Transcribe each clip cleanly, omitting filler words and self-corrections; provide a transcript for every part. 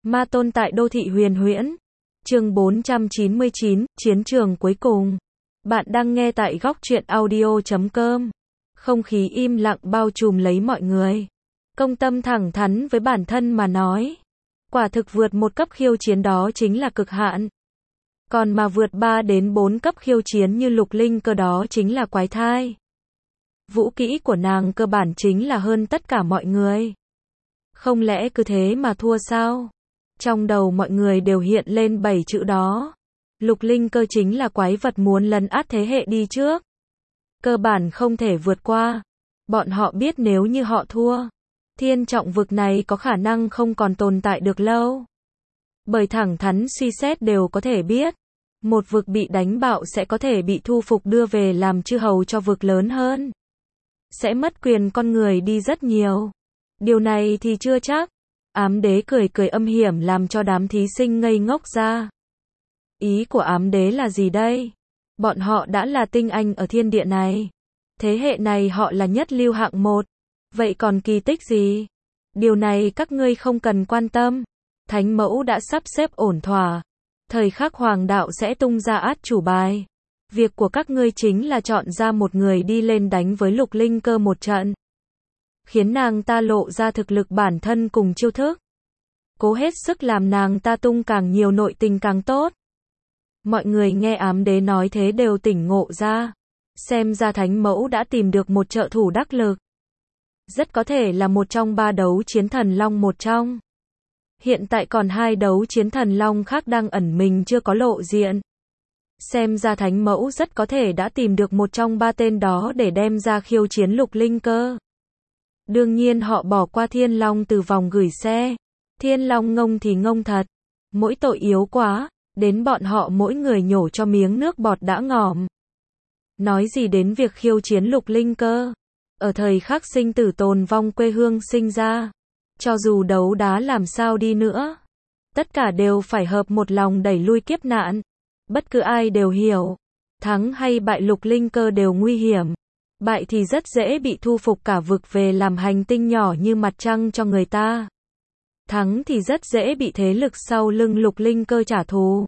Ma tôn tại đô thị huyền huyễn. Chương 499, chiến trường cuối cùng. Bạn đang nghe tại góc truyện audio.com. Không khí im lặng bao trùm lấy mọi người. Công Tâm thẳng thắn với bản thân mà nói. Quả thực vượt một cấp khiêu chiến đó chính là cực hạn. Còn mà vượt 3 đến 4 cấp khiêu chiến như Lục Linh Cơ đó chính là quái thai. Vũ kỹ của nàng cơ bản chính là hơn tất cả mọi người. Không lẽ cứ thế mà thua sao? Trong đầu mọi người đều hiện lên 7 chữ đó. Lục Linh Cơ chính là quái vật muốn lấn át thế hệ đi trước. Cơ bản không thể vượt qua. Bọn họ biết nếu như họ thua, thiên trọng vực này có khả năng không còn tồn tại được lâu. Bởi thẳng thắn suy xét đều có thể biết, một vực bị đánh bạo sẽ có thể bị thu phục đưa về làm chư hầu cho vực lớn hơn. Sẽ mất quyền con người đi rất nhiều. Điều này thì chưa chắc. Ám đế cười cười âm hiểm làm cho đám thí sinh ngây ngốc ra. Ý của ám đế là gì đây? Bọn họ đã là tinh anh ở thiên địa này. Thế hệ này họ là nhất lưu hạng 1. Vậy còn kỳ tích gì? Điều này các ngươi không cần quan tâm. Thánh mẫu đã sắp xếp ổn thỏa. Thời khắc hoàng đạo sẽ tung ra át chủ bài. Việc của các ngươi chính là chọn ra một người đi lên đánh với Lục Linh Cơ một trận. Khiến nàng ta lộ ra thực lực bản thân cùng chiêu thức. Cố hết sức làm nàng ta tung càng nhiều nội tình càng tốt. Mọi người nghe ám đế nói thế đều tỉnh ngộ ra. Xem ra thánh mẫu đã tìm được một trợ thủ đắc lực. Rất có thể là một trong 3 đấu chiến thần long một trong. Hiện tại còn 2 đấu chiến thần long khác đang ẩn mình chưa có lộ diện. Xem ra thánh mẫu rất có thể đã tìm được một trong 3 tên đó để đem ra khiêu chiến Lục Linh Cơ. Đương nhiên họ bỏ qua Thiên Long từ vòng gửi xe. Thiên Long ngông thì ngông thật. Mỗi tội yếu quá, đến bọn họ mỗi người nhổ cho miếng nước bọt đã ngỏm. Nói gì đến việc khiêu chiến Lục Linh Cơ. Ở thời khắc sinh tử tồn vong quê hương sinh ra. Cho dù đấu đá làm sao đi nữa. Tất cả đều phải hợp một lòng đẩy lui kiếp nạn. Bất cứ ai đều hiểu. Thắng hay bại Lục Linh Cơ đều nguy hiểm. Bại thì rất dễ bị thu phục cả vực về làm hành tinh nhỏ như mặt trăng cho người ta. Thắng thì rất dễ bị thế lực sau lưng Lục Linh Cơ trả thù.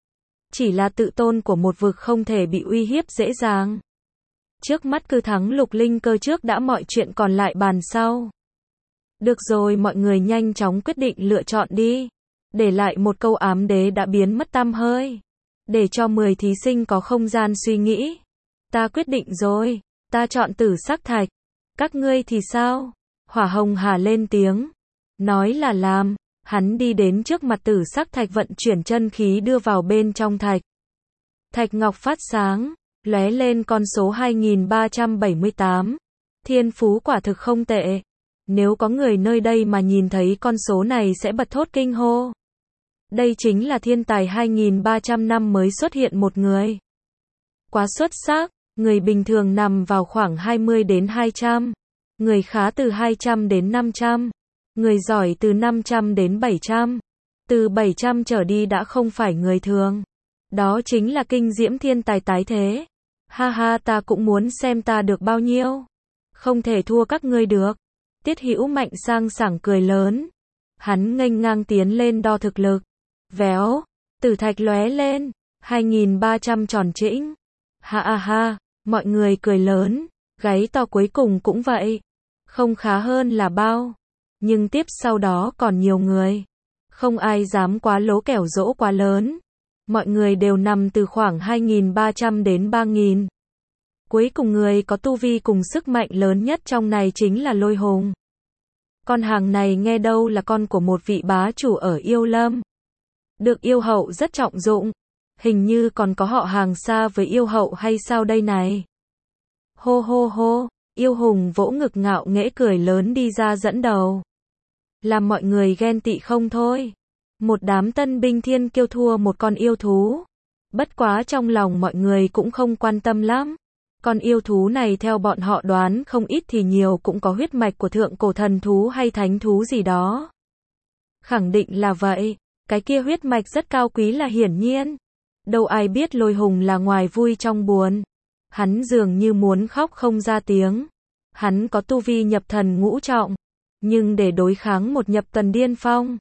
Chỉ là tự tôn của một vực không thể bị uy hiếp dễ dàng. Trước mắt cứ thắng Lục Linh Cơ trước đã, mọi chuyện còn lại bàn sau. Được rồi, mọi người nhanh chóng quyết định lựa chọn đi. Để lại một câu ám đế đã biến mất tăm hơi. Để cho 10 thí sinh có không gian suy nghĩ. Ta quyết định rồi. Ta chọn Tử Sắc Thạch. Các ngươi thì sao? Hỏa Hồng Hà lên tiếng. Nói là làm. Hắn đi đến trước mặt Tử Sắc Thạch vận chuyển chân khí đưa vào bên trong thạch. Thạch ngọc phát sáng, lóe lên con số 2378. Thiên phú quả thực không tệ. Nếu có người nơi đây mà nhìn thấy con số này sẽ bật thốt kinh hô. Đây chính là thiên tài 2300 năm mới xuất hiện một người. Quá xuất sắc. Người bình thường nằm vào khoảng 20 đến 200. Người khá từ 200 đến 500. Người giỏi từ 500 đến 700. Từ 700 trở đi đã không phải người thường. Đó chính là kinh diễm thiên tài tái thế. Ha ha, ta cũng muốn xem ta được bao nhiêu. Không thể thua các ngươi được. Tiết Hữu Mạnh sang sảng cười lớn. Hắn nghênh ngang tiến lên đo thực lực. Véo, tử thạch lóe lên. 2300 tròn trĩnh. Ha ha ha. Mọi người cười lớn, gáy to cuối cùng cũng vậy. Không khá hơn là bao. Nhưng tiếp sau đó còn nhiều người. Không ai dám quá lố kẻo dỗ quá lớn. Mọi người đều nằm từ khoảng 2300 đến 3000. Cuối cùng người có tu vi cùng sức mạnh lớn nhất trong này chính là Lôi Hùng. Con hàng này nghe đâu là con của một vị bá chủ ở Yêu Lâm. Được yêu hậu rất trọng dụng. Hình như còn có họ hàng xa với yêu hậu hay sao đây này? Hô hô hô, yêu hùng vỗ ngực ngạo nghễ cười lớn đi ra dẫn đầu. Làm mọi người ghen tị không thôi. Một đám tân binh thiên kiêu thua một con yêu thú. Bất quá trong lòng mọi người cũng không quan tâm lắm. Con yêu thú này theo bọn họ đoán không ít thì nhiều cũng có huyết mạch của thượng cổ thần thú hay thánh thú gì đó. Khẳng định là vậy. Cái kia huyết mạch rất cao quý là hiển nhiên. Đâu ai biết Lôi Hùng là ngoài vui trong buồn. Hắn dường như muốn khóc không ra tiếng. Hắn có tu vi nhập thần ngũ trọng. Nhưng để đối kháng một nhập tần điên phong.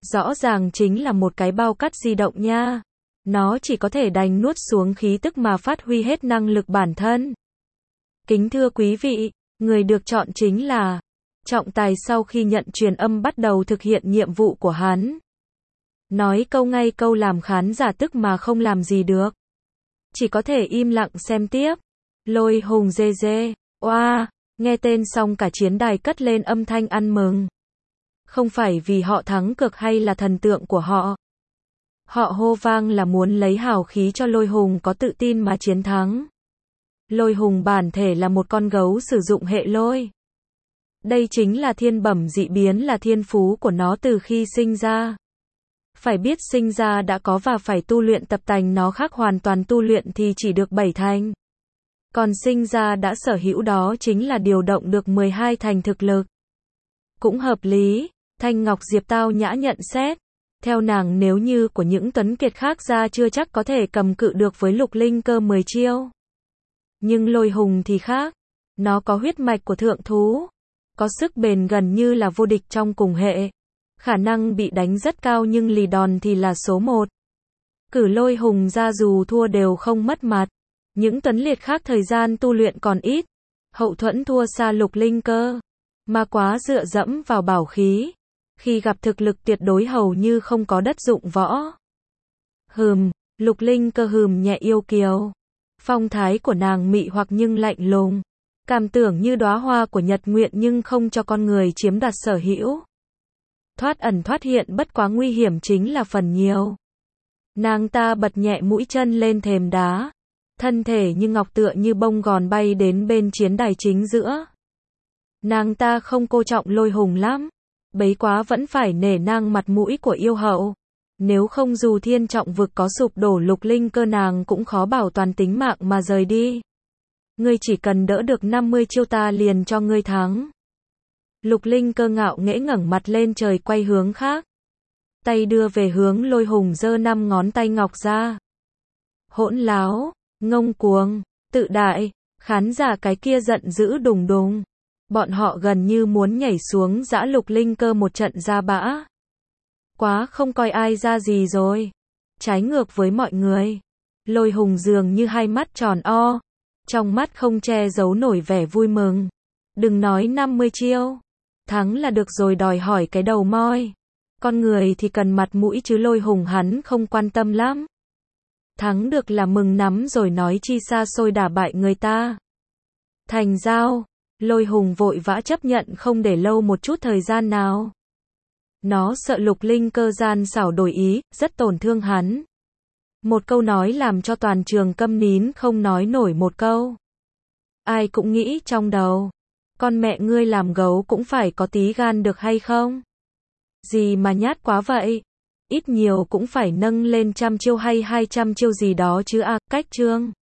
Rõ ràng chính là một cái bao cắt di động nha. Nó chỉ có thể đành nuốt xuống khí tức mà phát huy hết năng lực bản thân. Kính thưa quý vị, người được chọn chính là Trọng Tài. Sau khi nhận truyền âm bắt đầu thực hiện nhiệm vụ của hắn. Nói câu ngay câu làm khán giả tức mà không làm gì được. Chỉ có thể im lặng xem tiếp. Lôi Hùng dê dê, oa, nghe tên xong cả chiến đài cất lên âm thanh ăn mừng. Không phải vì họ thắng cực hay là thần tượng của họ. Họ hô vang là muốn lấy hào khí cho Lôi Hùng có tự tin mà chiến thắng. Lôi Hùng bản thể là một con gấu sử dụng hệ lôi. Đây chính là thiên bẩm dị biến, là thiên phú của nó từ khi sinh ra. Phải biết sinh ra đã có và phải tu luyện tập tành nó khác hoàn toàn, tu luyện thì chỉ được 7 thành. Còn sinh ra đã sở hữu đó chính là điều động được 12 thành thực lực. Cũng hợp lý, Thanh Ngọc Diệp tao nhã nhận xét. Theo nàng nếu như của những tuấn kiệt khác ra chưa chắc có thể cầm cự được với Lục Linh Cơ 10 chiêu. Nhưng Lôi Hùng thì khác. Nó có huyết mạch của thượng thú. Có sức bền gần như là vô địch trong cùng hệ. Khả năng bị đánh rất cao nhưng lì đòn thì là số 1. Cử Lôi Hùng ra dù thua đều không mất mặt. Những tuấn liệt khác thời gian tu luyện còn ít. Hậu thuẫn thua xa Lục Linh Cơ. Mà quá dựa dẫm vào bảo khí. Khi gặp thực lực tuyệt đối hầu như không có đất dụng võ. Lục Linh Cơ nhẹ yêu kiều. Phong thái của nàng mị hoặc nhưng lạnh lùng. Cảm tưởng như đóa hoa của Nhật Nguyện nhưng không cho con người chiếm đoạt sở hữu. Thoát ẩn thoát hiện, bất quá nguy hiểm chính là phần nhiều. Nàng ta bật nhẹ mũi chân lên thềm đá. Thân thể như ngọc tựa như bông gòn bay đến bên chiến đài chính giữa. Nàng ta không cô trọng Lôi Hùng lắm. Bấy quá vẫn phải nể nang mặt mũi của yêu hậu. Nếu không dù thiên trọng vực có sụp đổ, Lục Linh Cơ nàng cũng khó bảo toàn tính mạng mà rời đi. Ngươi chỉ cần đỡ được 50 chiêu ta liền cho ngươi thắng. Lục Linh Cơ ngạo nghễ ngẩng mặt lên trời quay hướng khác. Tay đưa về hướng Lôi Hùng giơ 5 ngón tay ngọc ra. Hỗn láo, ngông cuồng, tự đại, khán giả cái kia giận dữ đùng đùng. Bọn họ gần như muốn nhảy xuống giã Lục Linh Cơ một trận ra bã. Quá không coi ai ra gì rồi. Trái ngược với mọi người. Lôi Hùng dường như hai mắt tròn o. Trong mắt không che giấu nổi vẻ vui mừng. Đừng nói 50 chiêu. Thắng là được rồi, đòi hỏi cái đầu moi. Con người thì cần mặt mũi chứ Lôi Hùng hắn không quan tâm lắm. Thắng được là mừng lắm rồi, nói chi xa xôi đả bại người ta. Thành giao. Lôi Hùng vội vã chấp nhận, không để lâu một chút thời gian nào. Nó sợ Lục Linh Cơ gian xảo đổi ý, rất tổn thương hắn. Một câu nói làm cho toàn trường câm nín không nói nổi một câu. Ai cũng nghĩ trong đầu. Con mẹ ngươi làm gấu cũng phải có tí gan được hay không? Gì mà nhát quá vậy? Ít nhiều cũng phải nâng lên 100 chiêu hay 200 chiêu gì đó chứ cách chương.